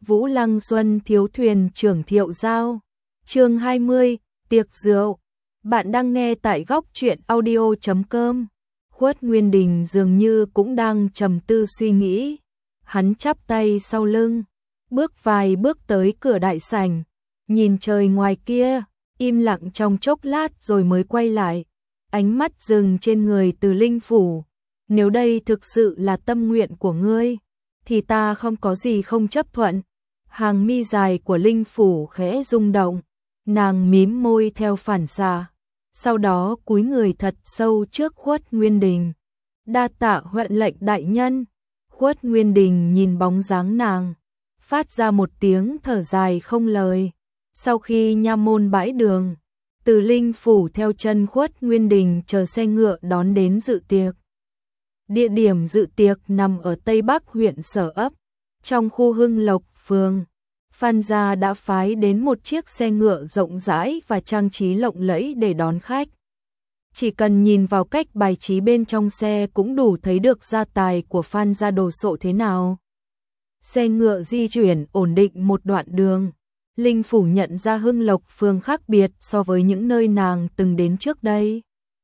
Vũ Lăng Xuân thiếu thuyền trưởng Thiệu Giao. Chương 20, tiệc rượu. Bạn đang nghe tại góc truyện audio.com. Khuất Nguyên Đình dường như cũng đang trầm tư suy nghĩ. Hắn chắp tay sau lưng, bước vài bước tới cửa đại sảnh, nhìn trời ngoài kia, im lặng trong chốc lát rồi mới quay lại, ánh mắt dừng trên người Từ Linh Phủ. Nếu đây thực sự là tâm nguyện của ngươi, thì ta không có gì không chấp thuận. Hàng mi dài của Linh Phủ khẽ rung động, nàng mím môi theo phản xạ, sau đó cúi người thật sâu trước Khuất Nguyên Đình. Đa tạ huệ lệnh đại nhân. Khuất Nguyên Đình nhìn bóng dáng nàng, phát ra một tiếng thở dài không lời. Sau khi nha môn bãi đường, Từ Linh Phủ theo chân Khuất Nguyên Đình chờ xe ngựa đón đến dự tiệc. Địa điểm dự tiệc nằm ở Tây Bắc huyện Sở Ấp, trong khu Hưng Lộc phường. Phan gia đã phái đến một chiếc xe ngựa rộng rãi và trang trí lộng lẫy để đón khách. Chỉ cần nhìn vào cách bài trí bên trong xe cũng đủ thấy được gia tài của Phan gia đồ sộ thế nào. Xe ngựa di chuyển ổn định một đoạn đường. Linh Phủ nhận ra Hưng Lộc phường khác biệt so với những nơi nàng từng đến trước đây.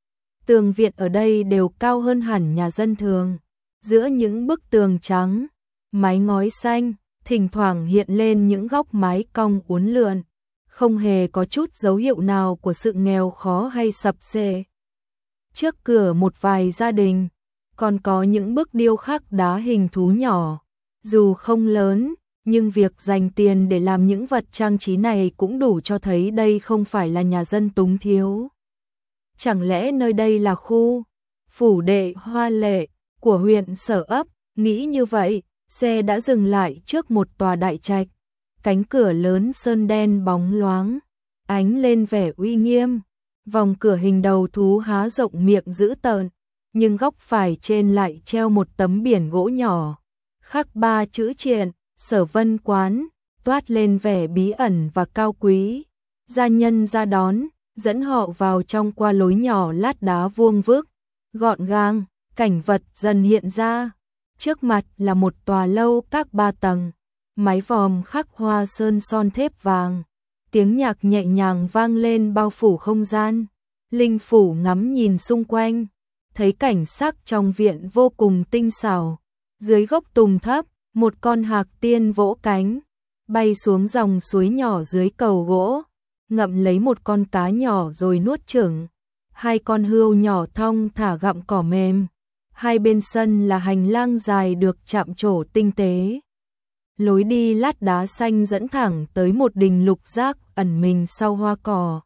Tường viện ở đây đều cao hơn hẳn nhà dân thường. Giữa những bức tường trắng, mái ngói xanh, thỉnh thoảng hiện lên những góc mái cong uốn lượn, không hề có chút dấu hiệu nào của sự nghèo khó hay sập xệ. Trước cửa một vài gia đình, còn có những bức điêu khắc đá hình thú nhỏ. Dù không lớn, nhưng việc dành tiền để làm những vật trang trí này cũng đủ cho thấy đây không phải là nhà dân túng thiếu. Chẳng lẽ nơi đây là khu phủ đệ hoa lệ của huyện Sở Ấp? Nghĩ như vậy, xe đã dừng lại trước một tòa đại trạch. Cánh cửa lớn sơn đen bóng loáng, ánh lên vẻ uy nghiêm. Vòng cửa hình đầu thú há rộng miệng dữ tợn, nhưng góc phải trên lại treo một tấm biển gỗ nhỏ, khắc 3 chữ triện, Sở Vân Quán, toát lên vẻ bí ẩn và cao quý. Gia nhân ra đón, dẫn họ vào trong qua lối nhỏ lát đá vuông vức, gọn gàng, cảnh vật dần hiện ra. Trước mặt là một tòa lâu các 3 tầng, mái vòm khắc hoa sơn son thép vàng. Tiếng nhạc nhẹ nhàng vang lên bao phủ không gian. Linh Phủ ngắm nhìn xung quanh, thấy cảnh sắc trong viện vô cùng tinh xảo. Dưới gốc tùng thấp, một con hạc tiên vỗ cánh, bay xuống dòng suối nhỏ dưới cầu gỗ, ngậm lấy một con cá nhỏ rồi nuốt chửng. 2 con hươu nhỏ thong thả gặm cỏ mềm. Hai bên sân là hành lang dài được chạm trổ tinh tế. Lối đi lát đá xanh dẫn thẳng tới một đình lục giác ẩn mình sau hoa cỏ.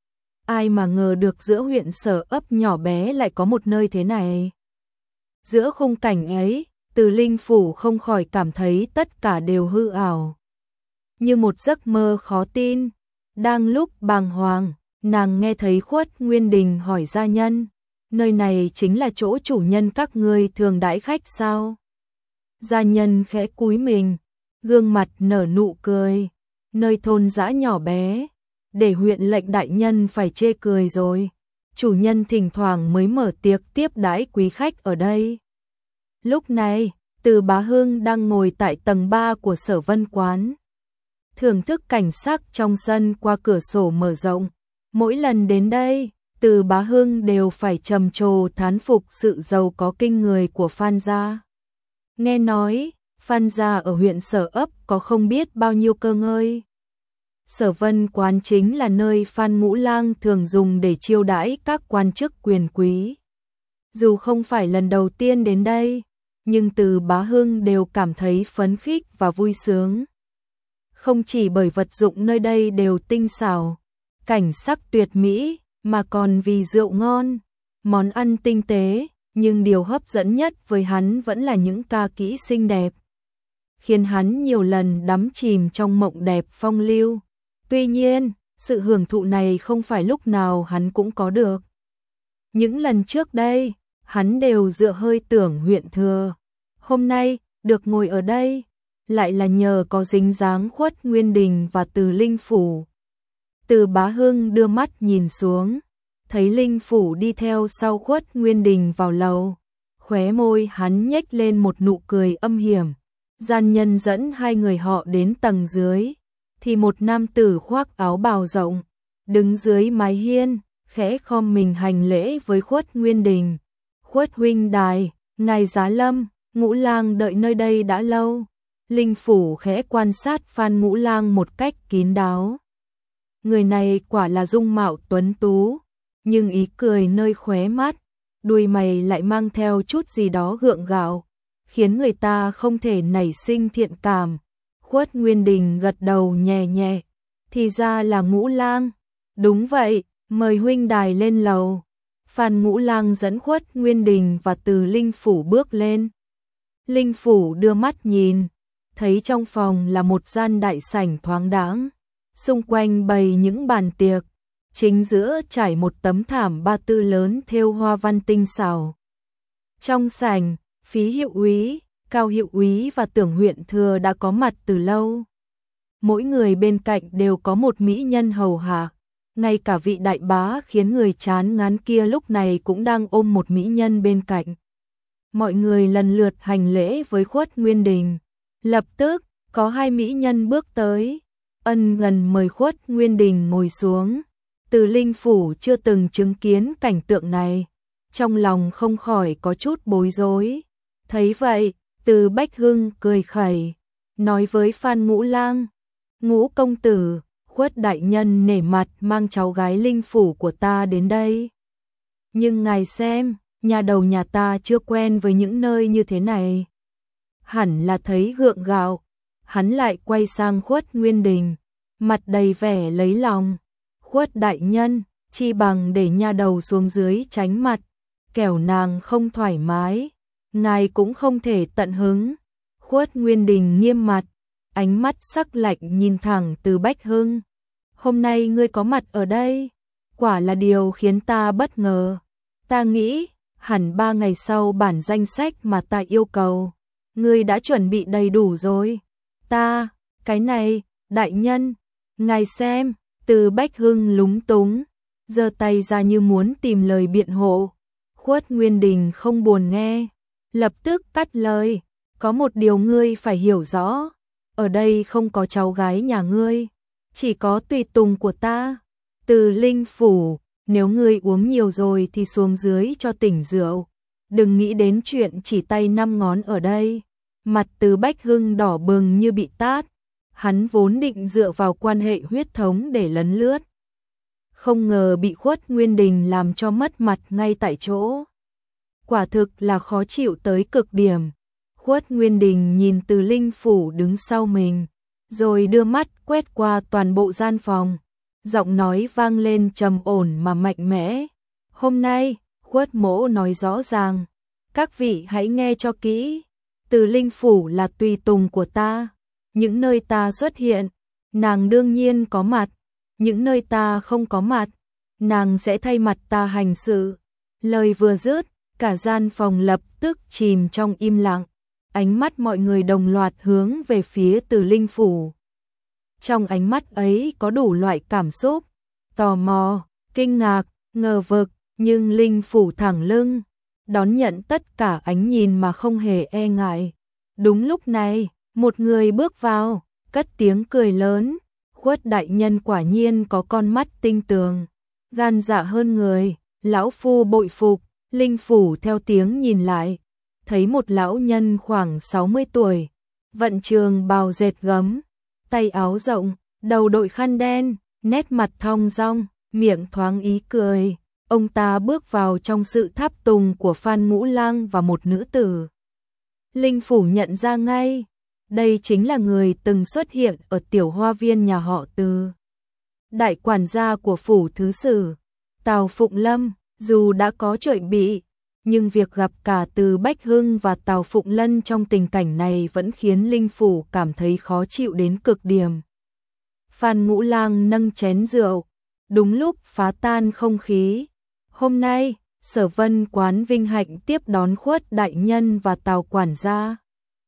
Ai mà ngờ được giữa huyện Sở Ấp nhỏ bé lại có một nơi thế này. Giữa khung cảnh ấy, Từ Linh Phủ không khỏi cảm thấy tất cả đều hư ảo, như một giấc mơ khó tin. Đang lúc bàng hoàng, nàng nghe thấy Khuất Nguyên Đình hỏi gia nhân, nơi này chính là chỗ chủ nhân các ngươi thường đãi khách sao? Gia nhân khẽ cúi mình, gương mặt nở nụ cười. Nơi thôn dã nhỏ bé, để huyện lệnh đại nhân phải chê cười rồi. Chủ nhân thỉnh thoảng mới mở tiệc tiếp đãi quý khách ở đây. Lúc này, Từ Bá Hưng đang ngồi tại tầng 3 của Sở Vân Quán, thưởng thức cảnh sắc trong sân qua cửa sổ mở rộng. Mỗi lần đến đây, Từ Bá Hưng đều phải trầm trồ thán phục sự giàu có kinh người của Phan gia. Nghe nói, Phan gia ở huyện Sở Ấp có không biết bao nhiêu cơ ngơi. Sở Vân Quán chính là nơi Phan Ngũ Lang thường dùng để chiêu đãi các quan chức quyền quý. Dù không phải lần đầu tiên đến đây, nhưng Từ Bá Hưng đều cảm thấy phấn khích và vui sướng. Không chỉ bởi vật dụng nơi đây đều tinh xảo, cảnh sắc tuyệt mỹ, mà còn vì rượu ngon, món ăn tinh tế, nhưng điều hấp dẫn nhất với hắn vẫn là những ca kỹ xinh đẹp, khiến hắn nhiều lần đắm chìm trong mộng đẹp phong lưu. Tuy nhiên, sự hưởng thụ này không phải lúc nào hắn cũng có được. Những lần trước đây, hắn đều dựa hơi tưởng huyện thừa. Hôm nay, được ngồi ở đây, lại là nhờ có dính dáng Khuất Nguyên Đình và Từ Linh Phủ. Từ Bá Hưng đưa mắt nhìn xuống, thấy Linh Phủ đi theo sau Khuất Nguyên Đình vào lầu. Khóe môi hắn nhếch lên một nụ cười âm hiểm, Gian nhân dẫn hai người họ đến tầng dưới, thì một nam tử khoác áo bào rộng, đứng dưới mái hiên, khẽ khom mình hành lễ với Khuất Nguyên Đình. Khuất huynh đài, ngài giá lâm, Ngũ Lang đợi nơi đây đã lâu. Linh Phủ khẽ quan sát Phan Ngũ Lang một cách kín đáo. Người này quả là dung mạo tuấn tú, nhưng ý cười nơi khóe mắt, đuôi mày lại mang theo chút gì đó gượng gạo, khiến người ta không thể nảy sinh thiện cảm. Khuất Nguyên Đình gật đầu nhẹ nhẹ, thì ra là Ngũ Lang. Đúng vậy, mời huynh đài lên lầu. Phan Ngũ Lang dẫn Khuất Nguyên Đình và từ Linh Phủ bước lên. Linh Phủ đưa mắt nhìn, thấy trong phòng là một gian đại sảnh thoáng đãng, xung quanh bày những bàn tiệc, chính giữa trải một tấm thảm ba tư lớn thêu hoa văn tinh xảo. Trong sảnh, Phí hiệu úy, Cao hiệu úy và Tưởng huyện thừa đã có mặt từ lâu. Mỗi người bên cạnh đều có một mỹ nhân hầu hạ, ngay cả vị đại bá khiến người chán ngán kia lúc này cũng đang ôm một mỹ nhân bên cạnh. Mọi người lần lượt hành lễ với Khuất Nguyên Đình. Lập tức, có hai mỹ nhân bước tới, ân cần mời Khuất Nguyên Đình ngồi xuống. Từ Linh Phủ chưa từng chứng kiến cảnh tượng này, trong lòng không khỏi có chút bối rối. Thấy vậy, Từ Bách Hưng cười khẩy, nói với Phan Ngũ Lang: Ngũ công tử, Khuất đại nhân nể mặt mang cháu gái Linh Phủ của ta đến đây. Nhưng ngài xem, nhà đầu nhà ta chưa quen với những nơi như thế này. Hẳn là thấy gượng gạo, hắn lại quay sang Khuất Nguyên Đình, mặt đầy vẻ lấy lòng. Khuất đại nhân, chi bằng để nha đầu xuống dưới tránh mặt, kẻo nàng không thoải mái, ngài cũng không thể tận hứng. Khuất Nguyên Đình nghiêm mặt, ánh mắt sắc lạnh nhìn thẳng Từ Bách Hưng. Hôm nay ngươi có mặt ở đây, quả là điều khiến ta bất ngờ. Ta nghĩ, hẳn 3 ngày sau bản danh sách mà ta yêu cầu, ngươi đã chuẩn bị đầy đủ rồi. Cái này, đại nhân, ngài xem. Từ Bách Hưng lúng túng, giơ tay ra như muốn tìm lời biện hộ. Khuất Nguyên Đình không buồn nghe, lập tức cắt lời: có một điều ngươi phải hiểu rõ, ở đây không có cháu gái nhà ngươi, chỉ có tùy tùng của ta. Từ Linh Phủ, nếu ngươi uống nhiều rồi thì xuống dưới cho tỉnh rượu, đừng nghĩ đến chuyện chỉ tay 5 ngón ở đây. Mặt Từ Bách Hưng đỏ bừng như bị tát. Hắn vốn định dựa vào quan hệ huyết thống để lấn lướt, không ngờ bị Khuất Nguyên Đình làm cho mất mặt ngay tại chỗ. Quả thực là khó chịu tới cực điểm. Khuất Nguyên Đình nhìn Từ Linh Phủ đứng sau mình, rồi đưa mắt quét qua toàn bộ gian phòng. Giọng nói vang lên trầm ổn mà mạnh mẽ. Hôm nay, Khuất mỗ nói rõ ràng, các vị hãy nghe cho kỹ. Từ Linh Phủ là tùy tùng của ta. Những nơi ta xuất hiện, nàng đương nhiên có mặt. Những nơi ta không có mặt, nàng sẽ thay mặt ta hành sự. Lời vừa dứt, cả gian phòng lập tức chìm trong im lặng. Ánh mắt mọi người đồng loạt hướng về phía Từ Linh Phủ. Trong ánh mắt ấy có đủ loại cảm xúc, tò mò, kinh ngạc, ngờ vực, nhưng Linh Phủ thẳng lưng, đón nhận tất cả ánh nhìn mà không hề e ngại. Đúng lúc này, một người bước vào, cất tiếng cười lớn. Khuất đại nhân quả nhiên có con mắt tinh tường, gan dạ hơn người, lão phu bội phục. Linh Phủ theo tiếng nhìn lại, thấy một lão nhân khoảng 60 tuổi, vận trường bào dệt gấm, tay áo rộng, đầu đội khăn đen, nét mặt thong dong, miệng thoáng ý cười. Ông ta bước vào trong sự tháp tùng của Phan Ngũ Lang và một nữ tử. Linh Phủ nhận ra ngay, đây chính là người từng xuất hiện ở tiểu hoa viên nhà họ Từ. Đại quản gia của phủ thứ sử, Tào Phụng Lâm. Dù đã có chuẩn bị, nhưng việc gặp cả Từ Bách Hưng và Tào Phụng Lân trong tình cảnh này vẫn khiến Linh Phủ cảm thấy khó chịu đến cực điểm. Phan Ngũ Lang nâng chén rượu, đúng lúc phá tan không khí. Hôm nay, Sở Vân quán vinh hạnh tiếp đón Khuất đại nhân và Tào quản gia.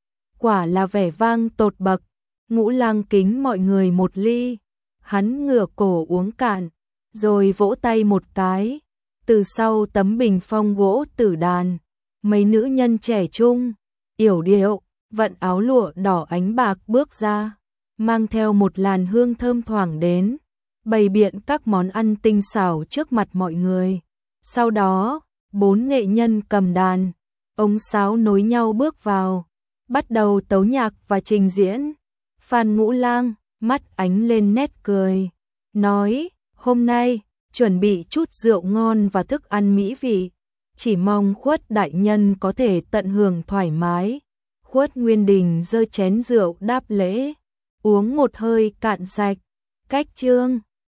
Quả là vẻ vang tột bậc. Ngũ Lang kính mọi người một ly. Hắn ngửa cổ uống cạn, rồi vỗ tay một cái. Từ sau tấm bình phong gỗ tử đàn, mấy nữ nhân trẻ trung, yểu điệu, vận áo lụa đỏ ánh bạc bước ra, mang theo một làn hương thơm thoảng đến, bày biện các món ăn tinh xảo trước mặt mọi người. Sau đó, 4 nghệ nhân cầm đàn, ống sáo nối nhau bước vào, bắt đầu tấu nhạc và trình diễn. Phan Ngũ Lang mắt ánh lên nét cười, nói: "Hôm nay chuẩn bị chút rượu ngon và thức ăn mỹ vị, chỉ mong Khuất đại nhân có thể tận hưởng thoải mái." Khuất Nguyên Đình giơ chén rượu đáp lễ, uống một hơi cạn sạch. Cách chương